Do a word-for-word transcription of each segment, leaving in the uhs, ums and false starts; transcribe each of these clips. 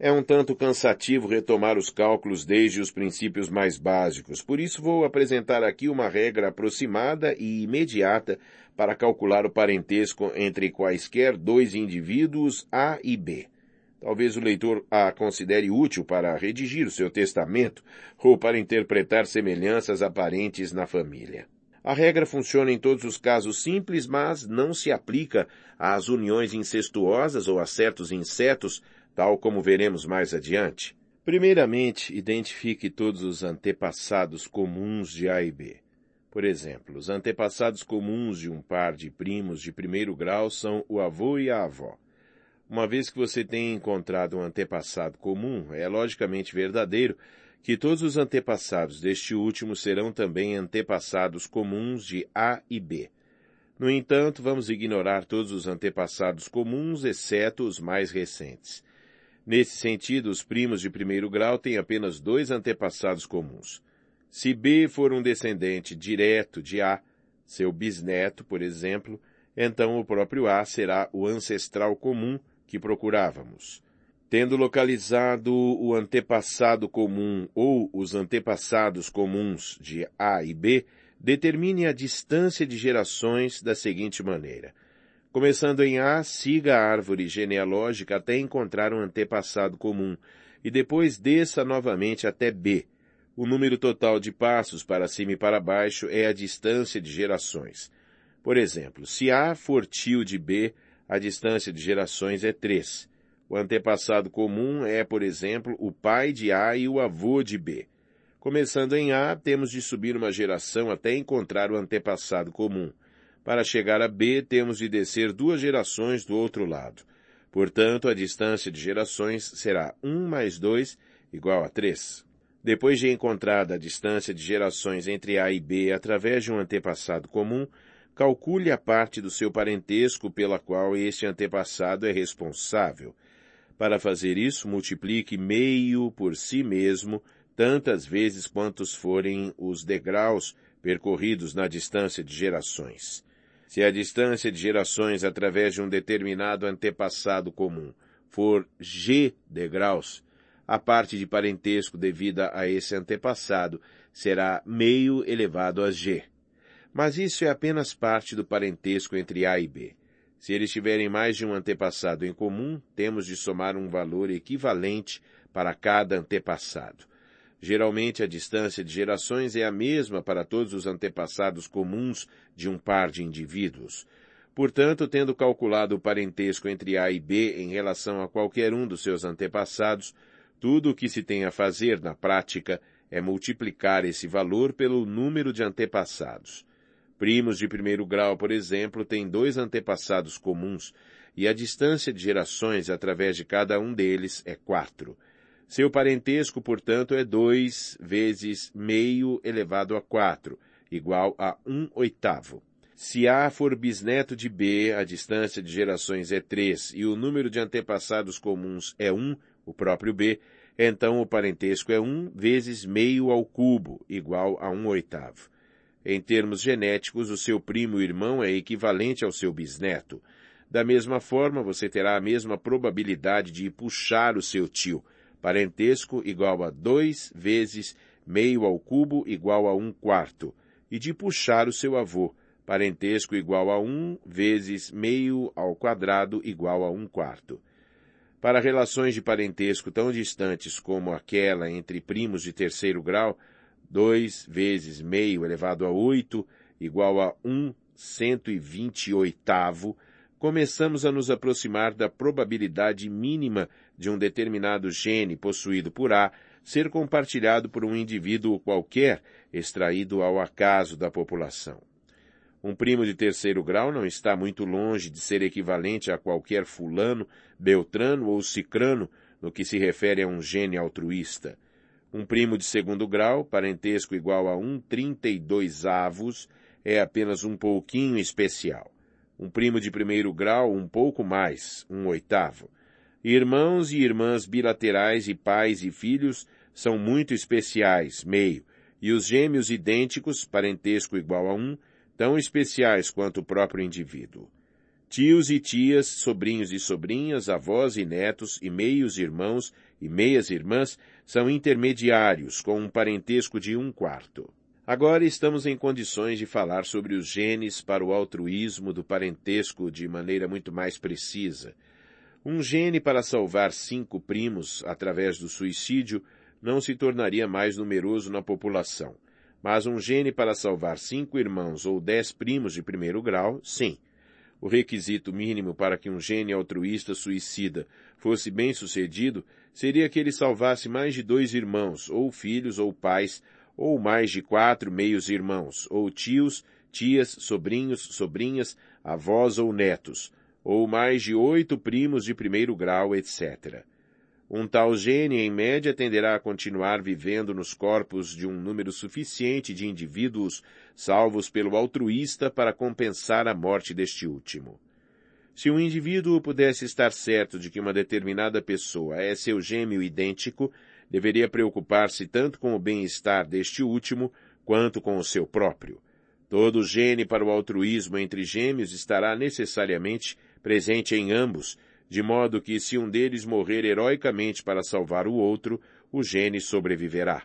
É um tanto cansativo retomar os cálculos desde os princípios mais básicos, por isso vou apresentar aqui uma regra aproximada e imediata para calcular o parentesco entre quaisquer dois indivíduos A e B. Talvez o leitor a considere útil para redigir o seu testamento ou para interpretar semelhanças aparentes na família. A regra funciona em todos os casos simples, mas não se aplica às uniões incestuosas ou a certos insetos, tal como veremos mais adiante. Primeiramente, identifique todos os antepassados comuns de A e B. Por exemplo, os antepassados comuns de um par de primos de primeiro grau são o avô e a avó. Uma vez que você tenha encontrado um antepassado comum, é logicamente verdadeiro que todos os antepassados deste último serão também antepassados comuns de A e B. No entanto, vamos ignorar todos os antepassados comuns, exceto os mais recentes. Nesse sentido, os primos de primeiro grau têm apenas dois antepassados comuns. Se B for um descendente direto de A, seu bisneto, por exemplo, então o próprio A será o ancestral comum que procurávamos. Tendo localizado o antepassado comum ou os antepassados comuns de A e B, determine a distância de gerações da seguinte maneira. Começando em A, siga a árvore genealógica até encontrar um antepassado comum, e depois desça novamente até B. O número total de passos para cima e para baixo é a distância de gerações. Por exemplo, se A for tio de B, a distância de gerações é três. O antepassado comum é, por exemplo, o pai de A e o avô de B. Começando em A, temos de subir uma geração até encontrar o antepassado comum. Para chegar a B, temos de descer duas gerações do outro lado. Portanto, a distância de gerações será um mais dois igual a três. Depois de encontrada a distância de gerações entre A e B através de um antepassado comum, calcule a parte do seu parentesco pela qual este antepassado é responsável. Para fazer isso, multiplique meio por si mesmo tantas vezes quantos forem os degraus percorridos na distância de gerações. Se a distância de gerações através de um determinado antepassado comum for G degraus, a parte de parentesco devida a esse antepassado será meio elevado a G. Mas isso é apenas parte do parentesco entre A e B. Se eles tiverem mais de um antepassado em comum, temos de somar um valor equivalente para cada antepassado. Geralmente, a distância de gerações é a mesma para todos os antepassados comuns de um par de indivíduos. Portanto, tendo calculado o parentesco entre A e B em relação a qualquer um dos seus antepassados, tudo o que se tem a fazer na prática é multiplicar esse valor pelo número de antepassados. Primos de primeiro grau, por exemplo, têm dois antepassados comuns, e a distância de gerações através de cada um deles é quatro. Seu parentesco, portanto, é dois vezes meio elevado a quatro, igual a um oitavo. Se A for bisneto de B, a distância de gerações é três, e o número de antepassados comuns é um, o próprio B, então o parentesco é um vezes meio ao cubo, igual a um oitavo. Em termos genéticos, o seu primo irmão é equivalente ao seu bisneto. Da mesma forma, você terá a mesma probabilidade de puxar o seu tio, parentesco igual a dois vezes meio ao cubo igual a um quarto, e de puxar o seu avô, parentesco igual a um vezes meio ao quadrado igual a um quarto. Para relações de parentesco tão distantes como aquela entre primos de terceiro grau, dois vezes meio elevado a oito igual a um cento e vinte e oitavo, começamos a nos aproximar da probabilidade mínima de um determinado gene possuído por A ser compartilhado por um indivíduo qualquer extraído ao acaso da população. Um primo de terceiro grau não está muito longe de ser equivalente a qualquer fulano, beltrano ou cicrano no que se refere a um gene altruísta. Um primo de segundo grau, parentesco igual a um trinta e dois avos, é apenas um pouquinho especial. Um primo de primeiro grau, um pouco mais, um oitavo. Irmãos e irmãs bilaterais e pais e filhos são muito especiais, meio, e os gêmeos idênticos, parentesco igual a um, tão especiais quanto o próprio indivíduo. Tios e tias, sobrinhos e sobrinhas, avós e netos, e meios irmãos e meias irmãs são intermediários, com um parentesco de um quarto. Agora estamos em condições de falar sobre os genes para o altruísmo do parentesco de maneira muito mais precisa. Um gene para salvar cinco primos através do suicídio não se tornaria mais numeroso na população, mas um gene para salvar cinco irmãos ou dez primos de primeiro grau, sim. O requisito mínimo para que um gene altruísta suicida fosse bem-sucedido seria que ele salvasse mais de dois irmãos, ou filhos ou pais, ou mais de quatro meios-irmãos, ou tios, tias, sobrinhos, sobrinhas, avós ou netos, ou mais de oito primos de primeiro grau, etcétera. Um tal gene, em média, tenderá a continuar vivendo nos corpos de um número suficiente de indivíduos salvos pelo altruísta para compensar a morte deste último. Se um indivíduo pudesse estar certo de que uma determinada pessoa é seu gêmeo idêntico, deveria preocupar-se tanto com o bem-estar deste último quanto com o seu próprio. Todo gene para o altruísmo entre gêmeos estará necessariamente presente em ambos, de modo que se um deles morrer heroicamente para salvar o outro, o gene sobreviverá.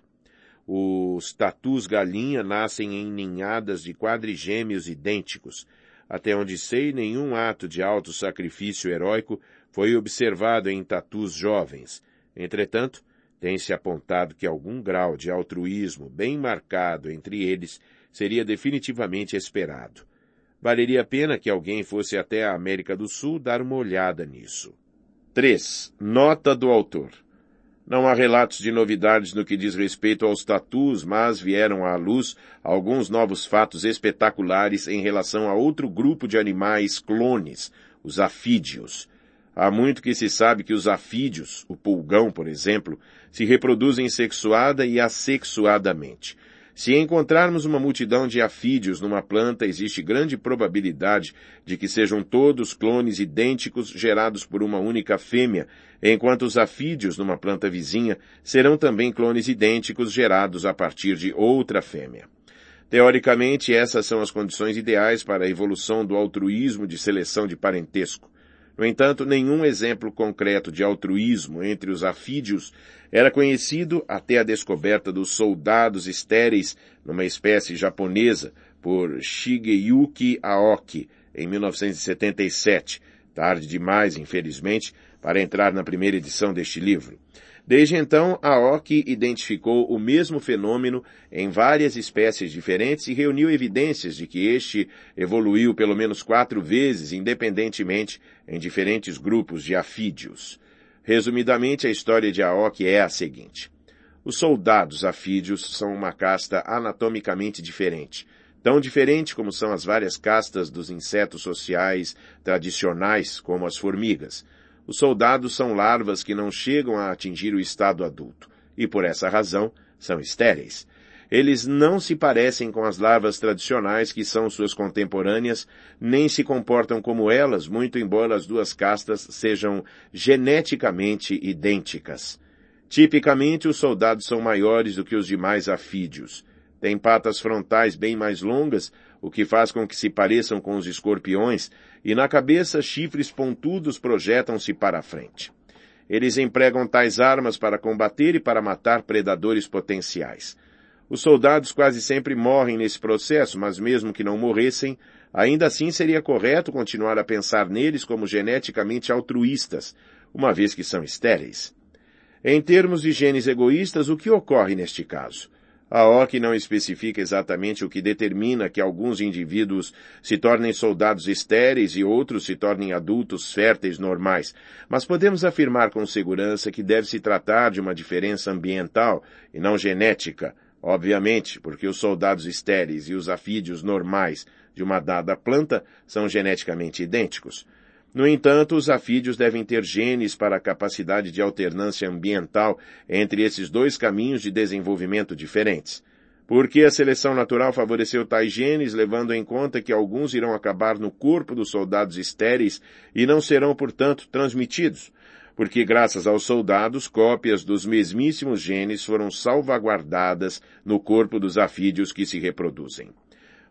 Os tatus galinha nascem em ninhadas de quadrigêmeos idênticos. Até onde sei, nenhum ato de auto-sacrifício heróico foi observado em tatus jovens. Entretanto, tem-se apontado que algum grau de altruísmo bem marcado entre eles seria definitivamente esperado. Valeria a pena que alguém fosse até a América do Sul dar uma olhada nisso. três. Nota do autor. Não há relatos de novidades no que diz respeito aos tatus, mas vieram à luz alguns novos fatos espetaculares em relação a outro grupo de animais clones, os afídeos. Há muito que se sabe que os afídeos, o pulgão, por exemplo, se reproduzem sexuada e assexuadamente. Se encontrarmos uma multidão de afídeos numa planta, existe grande probabilidade de que sejam todos clones idênticos gerados por uma única fêmea, enquanto os afídeos numa planta vizinha serão também clones idênticos gerados a partir de outra fêmea. Teoricamente, essas são as condições ideais para a evolução do altruísmo de seleção de parentesco. No entanto, nenhum exemplo concreto de altruísmo entre os afídeos era conhecido até a descoberta dos soldados estéreis numa espécie japonesa por Shigeyuki Aoki, em mil novecentos e setenta e sete, tarde demais, infelizmente, para entrar na primeira edição deste livro. Desde então, Aoki identificou o mesmo fenômeno em várias espécies diferentes e reuniu evidências de que este evoluiu pelo menos quatro vezes independentemente em diferentes grupos de afídeos. Resumidamente, a história de Aoki é a seguinte. Os soldados afídeos são uma casta anatomicamente diferente, tão diferente como são as várias castas dos insetos sociais tradicionais, como as formigas. Os soldados são larvas que não chegam a atingir o estado adulto, e por essa razão são estéreis. Eles não se parecem com as larvas tradicionais que são suas contemporâneas, nem se comportam como elas, muito embora as duas castas sejam geneticamente idênticas. Tipicamente, os soldados são maiores do que os demais afídeos. Têm patas frontais bem mais longas, o que faz com que se pareçam com os escorpiões, e na cabeça chifres pontudos projetam-se para a frente. Eles empregam tais armas para combater e para matar predadores potenciais. Os soldados quase sempre morrem nesse processo, mas mesmo que não morressem, ainda assim seria correto continuar a pensar neles como geneticamente altruístas, uma vez que são estéreis. Em termos de genes egoístas, o que ocorre neste caso? Aoki não especifica exatamente o que determina que alguns indivíduos se tornem soldados estéreis e outros se tornem adultos férteis normais, mas podemos afirmar com segurança que deve se tratar de uma diferença ambiental e não genética, obviamente, porque os soldados estéreis e os afídeos normais de uma dada planta são geneticamente idênticos. No entanto, os afídeos devem ter genes para a capacidade de alternância ambiental entre esses dois caminhos de desenvolvimento diferentes. Porque a seleção natural favoreceu tais genes, levando em conta que alguns irão acabar no corpo dos soldados estéreis e não serão, portanto, transmitidos. Porque, graças aos soldados, cópias dos mesmíssimos genes foram salvaguardadas no corpo dos afídeos que se reproduzem.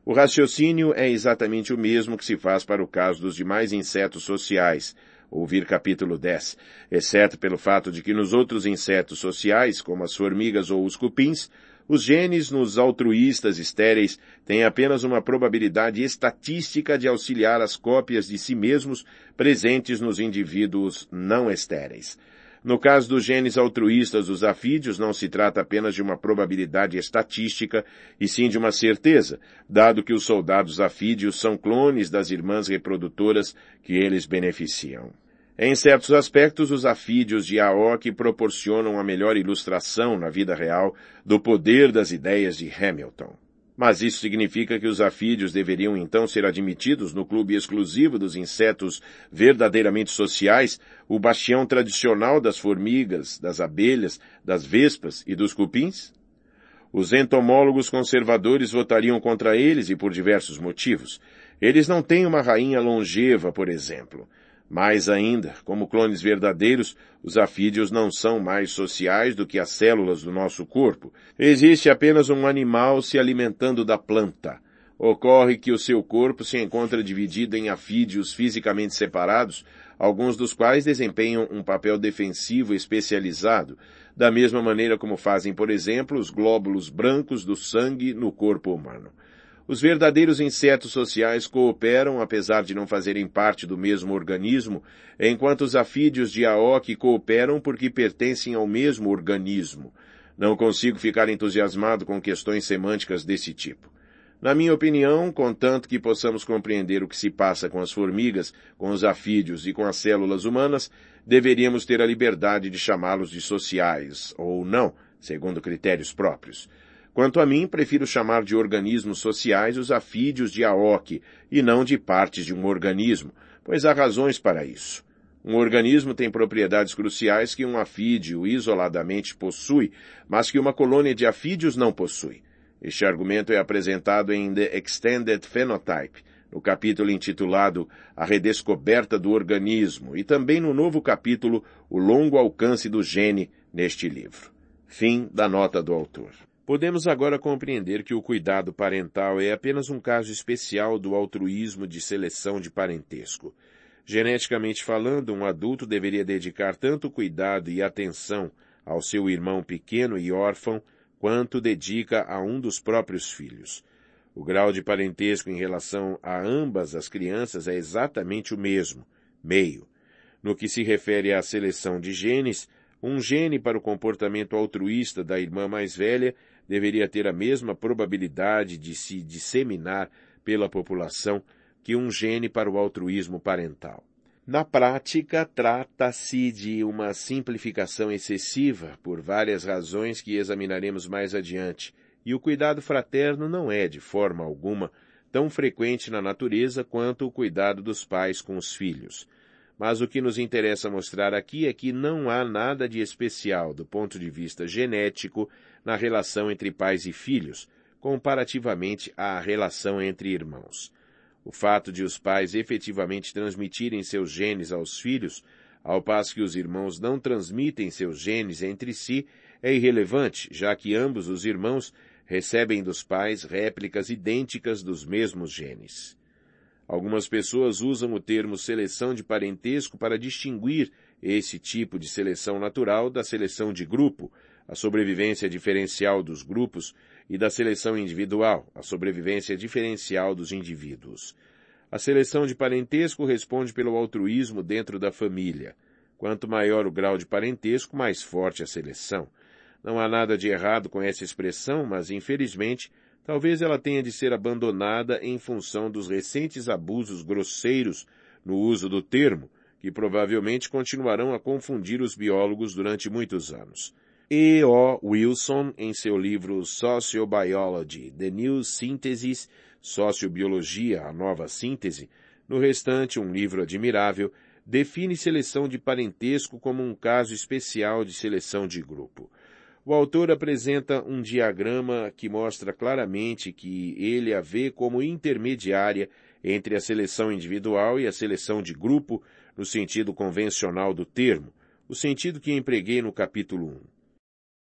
O raciocínio é exatamente o mesmo que se faz para o caso dos demais insetos sociais, ouvir capítulo dez, exceto pelo fato de que nos outros insetos sociais, como as formigas ou os cupins, os genes nos altruístas estéreis têm apenas uma probabilidade estatística de auxiliar as cópias de si mesmos presentes nos indivíduos não estéreis. No caso dos genes altruístas dos afídeos, não se trata apenas de uma probabilidade estatística, e sim de uma certeza, dado que os soldados afídeos são clones das irmãs reprodutoras que eles beneficiam. Em certos aspectos, os afídeos de Aoki proporcionam a melhor ilustração na vida real do poder das ideias de Hamilton. Mas isso significa que os afídeos deveriam então ser admitidos no clube exclusivo dos insetos verdadeiramente sociais, o bastião tradicional das formigas, das abelhas, das vespas e dos cupins? Os entomólogos conservadores votariam contra eles e por diversos motivos. Eles não têm uma rainha longeva, por exemplo. Mais ainda, como clones verdadeiros, os afídeos não são mais sociais do que as células do nosso corpo. Existe apenas um animal se alimentando da planta. Ocorre que o seu corpo se encontra dividido em afídeos fisicamente separados, alguns dos quais desempenham um papel defensivo especializado, da mesma maneira como fazem, por exemplo, os glóbulos brancos do sangue no corpo humano. Os verdadeiros insetos sociais cooperam, apesar de não fazerem parte do mesmo organismo, enquanto os afídeos de Aoki cooperam porque pertencem ao mesmo organismo. Não consigo ficar entusiasmado com questões semânticas desse tipo. Na minha opinião, contanto que possamos compreender o que se passa com as formigas, com os afídeos e com as células humanas, deveríamos ter a liberdade de chamá-los de sociais, ou não, segundo critérios próprios. Quanto a mim, prefiro chamar de organismos sociais os afídeos de Aoki, e não de partes de um organismo, pois há razões para isso. Um organismo tem propriedades cruciais que um afídeo isoladamente possui, mas que uma colônia de afídeos não possui. Este argumento é apresentado em The Extended Phenotype, no capítulo intitulado A Redescoberta do Organismo, e também no novo capítulo O Longo Alcance do Gene, neste livro. Fim da nota do autor. Podemos agora compreender que o cuidado parental é apenas um caso especial do altruísmo de seleção de parentesco. Geneticamente falando, um adulto deveria dedicar tanto cuidado e atenção ao seu irmão pequeno e órfão, quanto dedica a um dos próprios filhos. O grau de parentesco em relação a ambas as crianças é exatamente o mesmo, meio. No que se refere à seleção de genes, um gene para o comportamento altruísta da irmã mais velha deveria ter a mesma probabilidade de se disseminar pela população que um gene para o altruísmo parental. Na prática, trata-se de uma simplificação excessiva, por várias razões que examinaremos mais adiante, e o cuidado fraterno não é, de forma alguma, tão frequente na natureza quanto o cuidado dos pais com os filhos. Mas o que nos interessa mostrar aqui é que não há nada de especial do ponto de vista genético na relação entre pais e filhos, comparativamente à relação entre irmãos. O fato de os pais efetivamente transmitirem seus genes aos filhos, ao passo que os irmãos não transmitem seus genes entre si, é irrelevante, já que ambos os irmãos recebem dos pais réplicas idênticas dos mesmos genes. Algumas pessoas usam o termo seleção de parentesco para distinguir esse tipo de seleção natural da seleção de grupo, a sobrevivência diferencial dos grupos, e da seleção individual, a sobrevivência diferencial dos indivíduos. A seleção de parentesco responde pelo altruísmo dentro da família. Quanto maior o grau de parentesco, mais forte a seleção. Não há nada de errado com essa expressão, mas, infelizmente, talvez ela tenha de ser abandonada em função dos recentes abusos grosseiros no uso do termo, que provavelmente continuarão a confundir os biólogos durante muitos anos. E O Wilson, em seu livro Sociobiology, The New Synthesis, Sociobiologia, a Nova Síntese, no restante um livro admirável, define seleção de parentesco como um caso especial de seleção de grupo. O autor apresenta um diagrama que mostra claramente que ele a vê como intermediária entre a seleção individual e a seleção de grupo, no sentido convencional do termo, o sentido que empreguei no capítulo um.